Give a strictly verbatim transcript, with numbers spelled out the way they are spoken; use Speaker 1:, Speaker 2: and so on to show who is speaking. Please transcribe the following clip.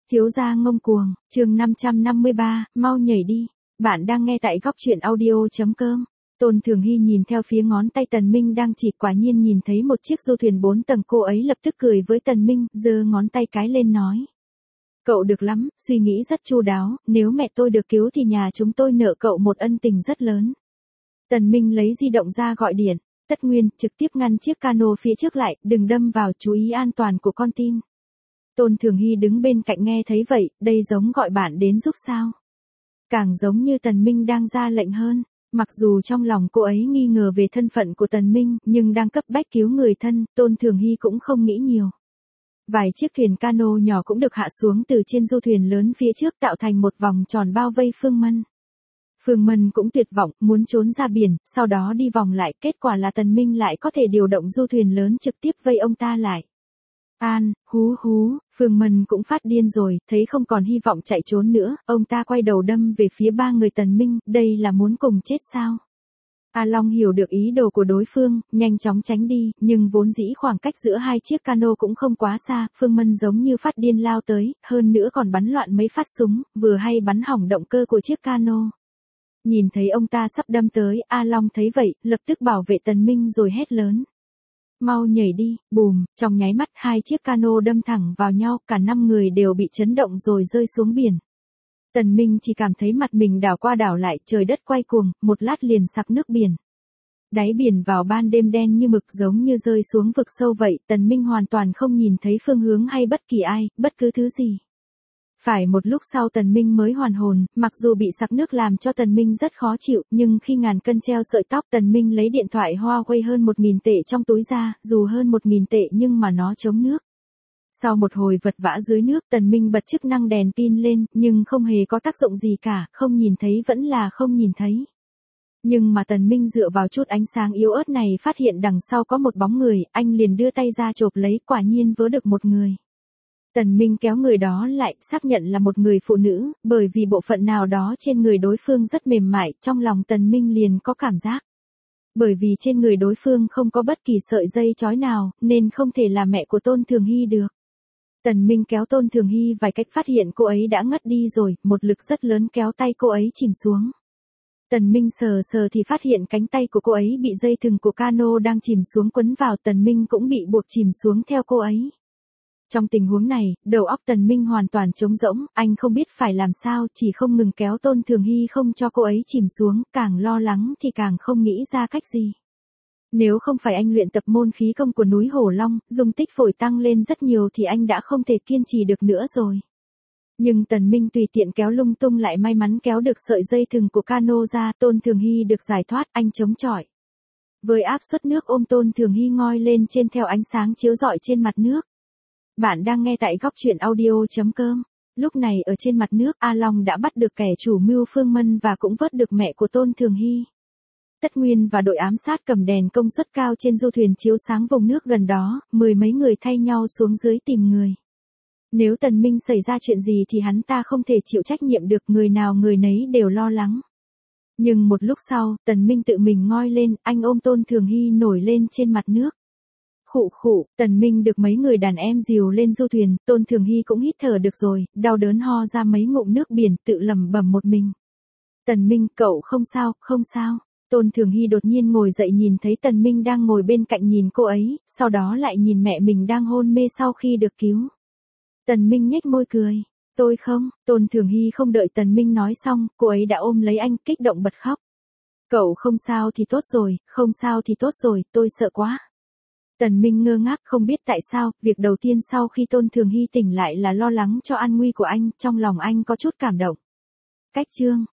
Speaker 1: Thiếu gia ngông cuồng, chương năm trăm năm mươi ba, mau nhảy đi. Bạn đang nghe tại góc truyện audio.com. Tôn Thường Hy nhìn theo phía ngón tay Tần Minh đang chỉ, quả nhiên nhìn thấy một chiếc du thuyền bốn tầng, cô ấy lập tức cười với Tần Minh, giơ ngón tay cái lên nói. Cậu được lắm, suy nghĩ rất chu đáo, nếu mẹ tôi được cứu thì nhà chúng tôi nợ cậu một ân tình rất lớn. Tần Minh lấy di động ra gọi điện, Tất Nguyên trực tiếp ngăn chiếc cano phía trước lại, đừng đâm vào, chú ý an toàn của con tin. Tôn Thường Hy đứng bên cạnh nghe thấy vậy, đây giống gọi bạn đến giúp sao? Càng giống như Tần Minh đang ra lệnh hơn, mặc dù trong lòng cô ấy nghi ngờ về thân phận của Tần Minh, nhưng đang cấp bách cứu người thân, Tôn Thường Hy cũng không nghĩ nhiều. Vài chiếc thuyền cano nhỏ cũng được hạ xuống từ trên du thuyền lớn phía trước, tạo thành một vòng tròn bao vây Phương Mân. Phương Mân cũng tuyệt vọng, muốn trốn ra biển, sau đó đi vòng lại, kết quả là Tần Minh lại có thể điều động du thuyền lớn trực tiếp vây ông ta lại. An, hú hú, Phương Mân cũng phát điên rồi, thấy không còn hy vọng chạy trốn nữa, ông ta quay đầu đâm về phía ba người Tần Minh, đây là muốn cùng chết sao? A Long hiểu được ý đồ của đối phương, nhanh chóng tránh đi, nhưng vốn dĩ khoảng cách giữa hai chiếc cano cũng không quá xa, Phương Mân giống như phát điên lao tới, hơn nữa còn bắn loạn mấy phát súng, vừa hay bắn hỏng động cơ của chiếc cano. Nhìn thấy ông ta sắp đâm tới, A Long thấy vậy, lập tức bảo vệ Tần Minh rồi hét lớn. Mau nhảy đi, bùm, trong nháy mắt hai chiếc cano đâm thẳng vào nhau, cả năm người đều bị chấn động rồi rơi xuống biển. Tần Minh chỉ cảm thấy mặt mình đảo qua đảo lại, trời đất quay cuồng, một lát liền sặc nước biển. Đáy biển vào ban đêm đen như mực, giống như rơi xuống vực sâu vậy, Tần Minh hoàn toàn không nhìn thấy phương hướng hay bất kỳ ai, bất cứ thứ gì. Phải một lúc sau Tần Minh mới hoàn hồn, mặc dù bị sặc nước làm cho Tần Minh rất khó chịu, nhưng khi ngàn cân treo sợi tóc, Tần Minh lấy điện thoại Huawei hơn một nghìn tệ trong túi ra, dù hơn một nghìn tệ nhưng mà nó chống nước. Sau một hồi vật vã dưới nước, Tần Minh bật chức năng đèn pin lên, nhưng không hề có tác dụng gì cả, không nhìn thấy vẫn là không nhìn thấy. Nhưng mà Tần Minh dựa vào chút ánh sáng yếu ớt này phát hiện đằng sau có một bóng người, anh liền đưa tay ra chộp lấy, quả nhiên vớ được một người. Tần Minh kéo người đó lại, xác nhận là một người phụ nữ, bởi vì bộ phận nào đó trên người đối phương rất mềm mại, trong lòng Tần Minh liền có cảm giác. Bởi vì trên người đối phương không có bất kỳ sợi dây trói nào, nên không thể là mẹ của Tôn Thường Hy được. Tần Minh kéo Tôn Thường Hy vài cách phát hiện cô ấy đã ngất đi rồi, một lực rất lớn kéo tay cô ấy chìm xuống. Tần Minh sờ sờ thì phát hiện cánh tay của cô ấy bị dây thừng của cano đang chìm xuống quấn vào, Tần Minh cũng bị buộc chìm xuống theo cô ấy. Trong tình huống này, đầu óc Tần Minh hoàn toàn trống rỗng, anh không biết phải làm sao, chỉ không ngừng kéo Tôn Thường Hy không cho cô ấy chìm xuống, càng lo lắng thì càng không nghĩ ra cách gì. Nếu không phải anh luyện tập môn khí công của núi Hổ Long, dung tích phổi tăng lên rất nhiều thì anh đã không thể kiên trì được nữa rồi. Nhưng Tần Minh tùy tiện kéo lung tung lại may mắn kéo được sợi dây thừng của cano ra, Tôn Thường Hy được giải thoát, anh chống chọi. Với áp suất nước ôm Tôn Thường Hy ngoi lên trên theo ánh sáng chiếu rọi trên mặt nước. Bạn đang nghe tại góc truyện audio.com. Lúc này ở trên mặt nước, A Long đã bắt được kẻ chủ mưu Phương Mân và cũng vớt được mẹ của Tôn Thường Hy. Tất Nguyên và đội ám sát cầm đèn công suất cao trên du thuyền chiếu sáng vùng nước gần đó, mười mấy người thay nhau xuống dưới tìm người. Nếu Tần Minh xảy ra chuyện gì thì hắn ta không thể chịu trách nhiệm được, người nào người nấy đều lo lắng. Nhưng một lúc sau, Tần Minh tự mình ngoi lên, anh ôm Tôn Thường Hy nổi lên trên mặt nước. Khụ khụ, Tần Minh được mấy người đàn em dìu lên du thuyền, Tôn Thường Hy cũng hít thở được rồi, đau đớn ho ra mấy ngụm nước biển, tự lẩm bẩm một mình. Tần Minh, cậu không sao, không sao. Tôn Thường Hy đột nhiên ngồi dậy nhìn thấy Tần Minh đang ngồi bên cạnh nhìn cô ấy, sau đó lại nhìn mẹ mình đang hôn mê sau khi được cứu. Tần Minh nhếch môi cười. Tôi không, Tôn Thường Hy không đợi Tần Minh nói xong, cô ấy đã ôm lấy anh, kích động bật khóc. Cậu không sao thì tốt rồi, không sao thì tốt rồi, tôi sợ quá. Tần Minh ngơ ngác không biết tại sao, việc đầu tiên sau khi Tôn Thường Hy tỉnh lại là lo lắng cho an nguy của anh, trong lòng anh có chút cảm động. Cách chương